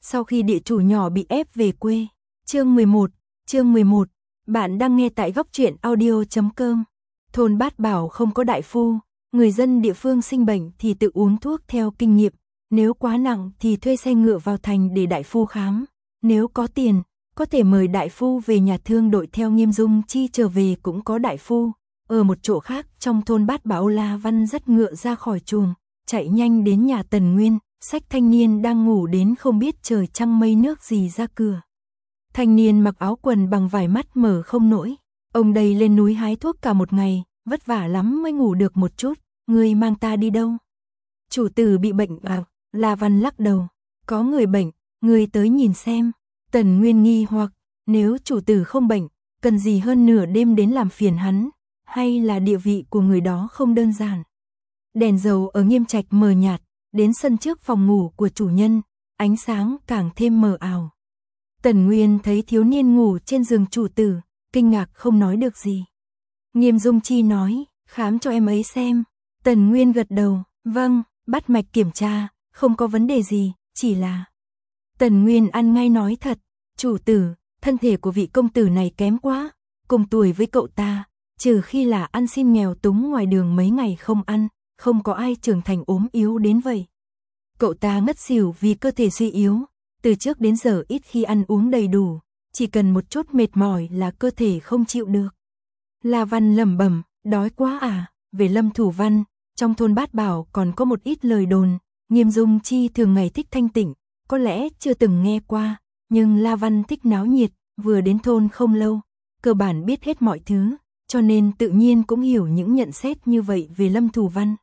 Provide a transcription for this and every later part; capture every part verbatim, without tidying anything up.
Sau khi địa chủ nhỏ bị ép về quê. Chương mười một, chương mười một. Bạn đang nghe tại góc truyện audio chấm com. Thôn Bát Bảo không có đại phu, người dân địa phương sinh bệnh thì tự uống thuốc theo kinh nghiệm, nếu quá nặng thì thuê xe ngựa vào thành để đại phu khám, nếu có tiền, có thể mời đại phu về nhà thương đội theo Nghiêm Dung Chi trở về cũng có đại phu. Ở một chỗ khác trong thôn Bát Bảo, La Văn dắt ngựa ra khỏi chuồng, chạy nhanh đến nhà Tần Nguyên, xách thanh niên đang ngủ đến không biết trời trăng mây nước gì ra cửa. Thanh niên mặc áo quần bằng vải, mắt mở không nổi. Ông đây lên núi hái thuốc cả một ngày, vất vả lắm mới ngủ được một chút, ngươi mang ta đi đâu? Chủ tử bị bệnh à? La Văn lắc đầu. Có người bệnh, ngươi tới nhìn xem. Tần Nguyên nghi hoặc, nếu chủ tử không bệnh, cần gì hơn nửa đêm đến làm phiền hắn, hay là địa vị của người đó không đơn giản. Đèn dầu ở Nghiêm Trạch mờ nhạt, đến sân trước phòng ngủ của chủ nhân, ánh sáng càng thêm mờ ảo. Tần Nguyên thấy thiếu niên ngủ trên giường chủ tử, kinh ngạc không nói được gì. Nghiêm Dung Chi nói, khám cho em ấy xem. Tần Nguyên gật đầu, vâng, bắt mạch kiểm tra, không có vấn đề gì, chỉ là... Tần Nguyên ăn ngay nói thật, chủ tử, thân thể của vị công tử này kém quá, cùng tuổi với cậu ta, trừ khi là ăn xin nghèo túng ngoài đường mấy ngày không ăn, không có ai trưởng thành ốm yếu đến vậy. Cậu ta ngất xỉu vì cơ thể suy yếu, từ trước đến giờ ít khi ăn uống đầy đủ, chỉ cần một chút mệt mỏi là cơ thể không chịu được. La Văn lẩm bẩm, đói quá à? Về Lâm Thủ Văn, trong thôn Bát Bảo còn có một ít lời đồn, Nghiêm Dung Chi thường ngày thích thanh tịnh, có lẽ chưa từng nghe qua, nhưng La Văn thích náo nhiệt, vừa đến thôn không lâu, cơ bản biết hết mọi thứ, cho nên tự nhiên cũng hiểu những nhận xét như vậy về Lâm Thủ Văn.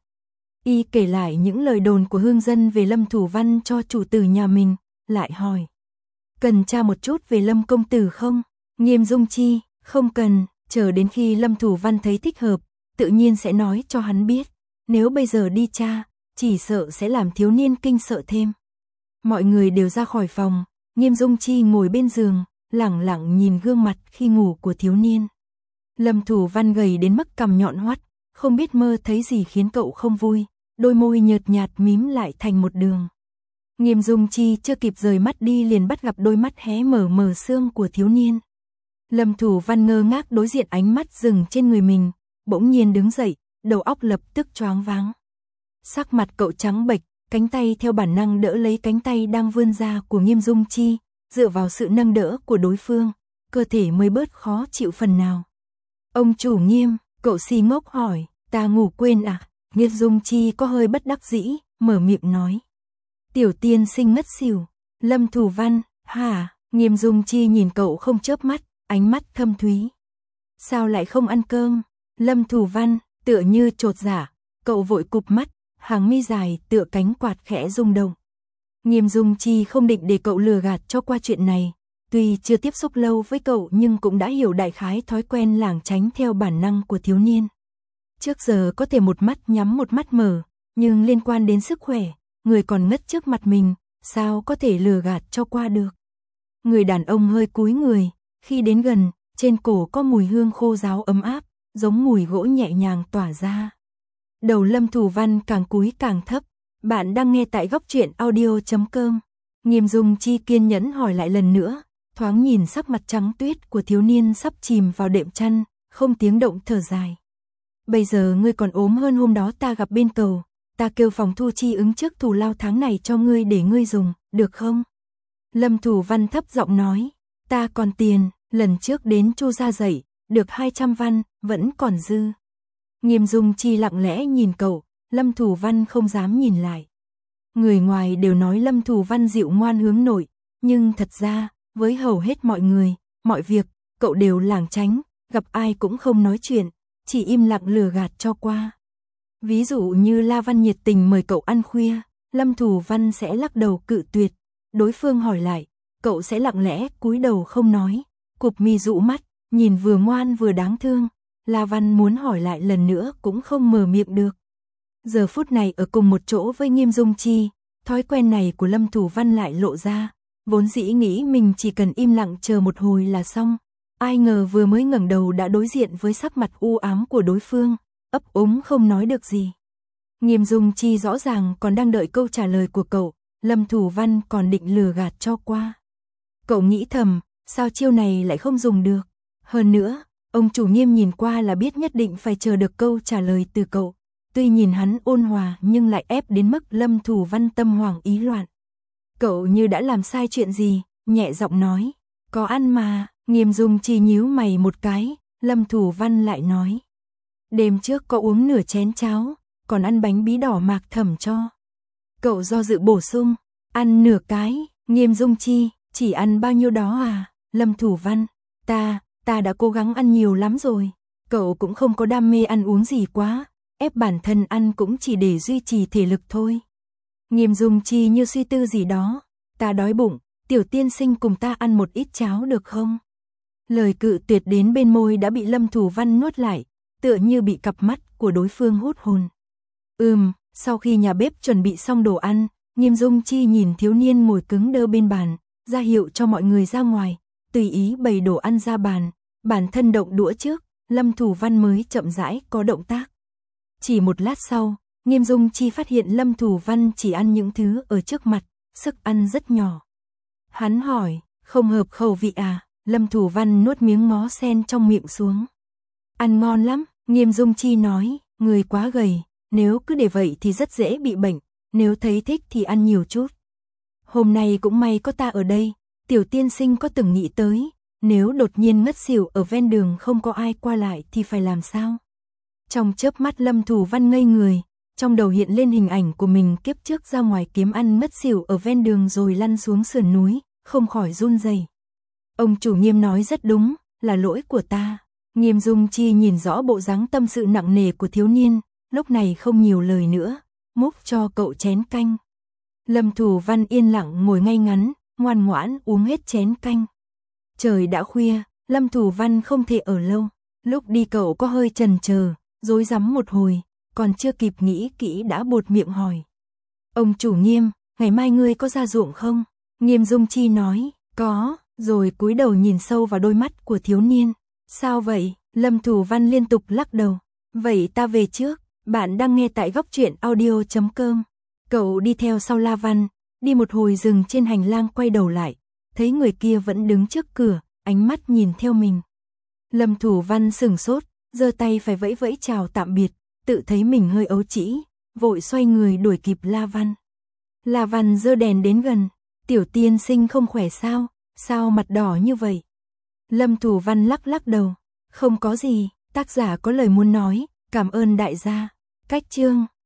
Y kể lại những lời đồn của hương dân về Lâm Thủ Văn cho chủ tử nhà mình, lại hỏi. Cần tra một chút về Lâm công tử không? Nghiêm Dung Chi, không cần, chờ đến khi Lâm Thủ Văn thấy thích hợp, tự nhiên sẽ nói cho hắn biết. Nếu bây giờ đi tra, chỉ sợ sẽ làm thiếu niên kinh sợ thêm. Mọi người đều ra khỏi phòng, Nghiêm Dung Chi ngồi bên giường, lẳng lặng nhìn gương mặt khi ngủ của thiếu niên. Lâm Thủ Văn gầy đến mức cằm nhọn hoắt, không biết mơ thấy gì khiến cậu không vui, đôi môi nhợt nhạt mím lại thành một đường. Nghiêm Dung Chi chưa kịp rời mắt đi liền bắt gặp đôi mắt hé mở mờ sương của thiếu niên. Lâm Thủ Văn ngơ ngác đối diện ánh mắt dừng trên người mình, bỗng nhiên đứng dậy, đầu óc lập tức choáng váng. Sắc mặt cậu trắng bệch, cánh tay theo bản năng đỡ lấy cánh tay đang vươn ra của Nghiêm Dung Chi, dựa vào sự nâng đỡ của đối phương, cơ thể mới bớt khó chịu phần nào. Ông chủ Nghiêm, cậu si ngốc hỏi, ta ngủ quên à? Nghiêm Dung Chi có hơi bất đắc dĩ, mở miệng nói. Tiểu tiên sinh ngất xỉu. Lâm Thủ Văn, hả? Nghiêm Dung Chi nhìn cậu không chớp mắt, ánh mắt thâm thúy. Sao lại không ăn cơm? Lâm Thủ Văn, tựa như chột dạ, cậu vội cụp mắt, hàng mi dài tựa cánh quạt khẽ rung động. Nghiêm Dung Chi không định để cậu lừa gạt cho qua chuyện này, tuy chưa tiếp xúc lâu với cậu nhưng cũng đã hiểu đại khái thói quen lảng tránh theo bản năng của thiếu niên. Trước giờ có thể một mắt nhắm một mắt mở, nhưng liên quan đến sức khỏe, người còn ngất trước mặt mình, sao có thể lừa gạt cho qua được. Người đàn ông hơi cúi người, khi đến gần, trên cổ có mùi hương khô ráo ấm áp, giống mùi gỗ nhẹ nhàng tỏa ra. Đầu Lâm Thủ Văn càng cúi càng thấp. Bạn đang nghe tại góc truyện audio chấm com. Nghiêm Dung Chi kiên nhẫn hỏi lại lần nữa, thoáng nhìn sắc mặt trắng tuyết của thiếu niên sắp chìm vào đệm chăn, không tiếng động thở dài. Bây giờ ngươi còn ốm hơn hôm đó ta gặp bên cầu, ta kêu phòng thu chi ứng trước thù lao tháng này cho ngươi để ngươi dùng, được không? Lâm Thủ Văn thấp giọng nói, ta còn tiền, lần trước đến Chu gia dạy, được hai trăm văn, vẫn còn dư. Nghiêm Dung Chi lặng lẽ nhìn cậu, Lâm Thủ Văn không dám nhìn lại. Người ngoài đều nói Lâm Thủ Văn dịu ngoan hướng nội, nhưng thật ra, với hầu hết mọi người, mọi việc, cậu đều lảng tránh, gặp ai cũng không nói chuyện, chỉ im lặng lừa gạt cho qua. Ví dụ như La Văn nhiệt tình mời cậu ăn khuya, Lâm Thủ Văn sẽ lắc đầu cự tuyệt, đối phương hỏi lại, cậu sẽ lặng lẽ cúi đầu không nói, cụp mi dụ mắt, nhìn vừa ngoan vừa đáng thương. La Văn muốn hỏi lại lần nữa cũng không mở miệng được. Giờ phút này ở cùng một chỗ với Nghiêm Dung Chi, thói quen này của Lâm Thủ Văn lại lộ ra, vốn dĩ nghĩ mình chỉ cần im lặng chờ một hồi là xong, ai ngờ vừa mới ngẩng đầu đã đối diện với sắc mặt u ám của đối phương, ấp úng không nói được gì. Nghiêm Dung Chi rõ ràng còn đang đợi câu trả lời của cậu, Lâm Thủ Văn còn định lừa gạt cho qua. Cậu nghĩ thầm, sao chiêu này lại không dùng được? Hơn nữa, ông chủ Nghiêm nhìn qua là biết nhất định phải chờ được câu trả lời từ cậu. Tuy nhìn hắn ôn hòa nhưng lại ép đến mức Lâm Thủ Văn tâm hoảng ý loạn. Cậu như đã làm sai chuyện gì, nhẹ giọng nói. Có ăn mà, Nghiêm Dung Chi nhíu mày một cái, Lâm Thủ Văn lại nói. Đêm trước có uống nửa chén cháo, còn ăn bánh bí đỏ Mạc Thẩm cho. Cậu do dự bổ sung, ăn nửa cái, Nghiêm Dung Chi, chỉ ăn bao nhiêu đó à? Lâm Thủ Văn, ta, ta đã cố gắng ăn nhiều lắm rồi. Cậu cũng không có đam mê ăn uống gì quá, ép bản thân ăn cũng chỉ để duy trì thể lực thôi. Nghiêm Dung Chi như suy tư gì đó, ta đói bụng, tiểu tiên sinh cùng ta ăn một ít cháo được không? Lời cự tuyệt đến bên môi đã bị Lâm Thủ Văn nuốt lại, tựa như bị cặp mắt của đối phương hút hồn. Ừm, sau khi nhà bếp chuẩn bị xong đồ ăn, Nghiêm Dung Chi nhìn thiếu niên ngồi cứng đơ bên bàn, ra hiệu cho mọi người ra ngoài, tùy ý bày đồ ăn ra bàn, bản thân động đũa trước, Lâm Thủ Văn mới chậm rãi có động tác. Chỉ một lát sau, Nghiêm Dung Chi phát hiện Lâm Thủ Văn chỉ ăn những thứ ở trước mặt, sức ăn rất nhỏ. Hắn hỏi, không hợp khẩu vị à? Lâm Thủ Văn nuốt miếng ngó sen trong miệng xuống. Ăn ngon lắm, Nghiêm Dung Chi nói, người quá gầy, nếu cứ để vậy thì rất dễ bị bệnh, nếu thấy thích thì ăn nhiều chút. Hôm nay cũng may có ta ở đây, tiểu tiên sinh có từng nghĩ tới, nếu đột nhiên ngất xỉu ở ven đường không có ai qua lại thì phải làm sao? Trong chớp mắt Lâm Thủ Văn ngây người, trong đầu hiện lên hình ảnh của mình kiếp trước ra ngoài kiếm ăn ngất xỉu ở ven đường rồi lăn xuống sườn núi, không khỏi run rẩy. Ông chủ Nghiêm nói rất đúng, là lỗi của ta. Nghiêm Dung Chi nhìn rõ bộ dáng tâm sự nặng nề của thiếu niên, lúc này không nhiều lời nữa, múc cho cậu chén canh. Lâm Thủ Văn yên lặng ngồi ngay ngắn, ngoan ngoãn uống hết chén canh. Trời đã khuya, Lâm Thủ Văn không thể ở lâu, lúc đi cậu có hơi chần chờ, rối rắm một hồi, còn chưa kịp nghĩ kỹ đã buột miệng hỏi. Ông chủ Nghiêm, ngày mai ngươi có ra ruộng không? Nghiêm Dung Chi nói, có, rồi cúi đầu nhìn sâu vào đôi mắt của thiếu niên. Sao vậy? Lâm Thủ Văn liên tục lắc đầu. Vậy ta về trước, bạn đang nghe tại góc truyện audio chấm com. Cậu đi theo sau La Văn, đi một hồi dừng trên hành lang quay đầu lại, thấy người kia vẫn đứng trước cửa, ánh mắt nhìn theo mình. Lâm Thủ Văn sửng sốt, giơ tay phải vẫy vẫy chào tạm biệt, tự thấy mình hơi ấu trĩ, vội xoay người đuổi kịp La Văn. La Văn giơ đèn đến gần, tiểu tiên sinh không khỏe sao, sao mặt đỏ như vậy? Lâm Thủ Văn lắc lắc đầu, không có gì, tác giả có lời muốn nói, cảm ơn đại gia. Cách chương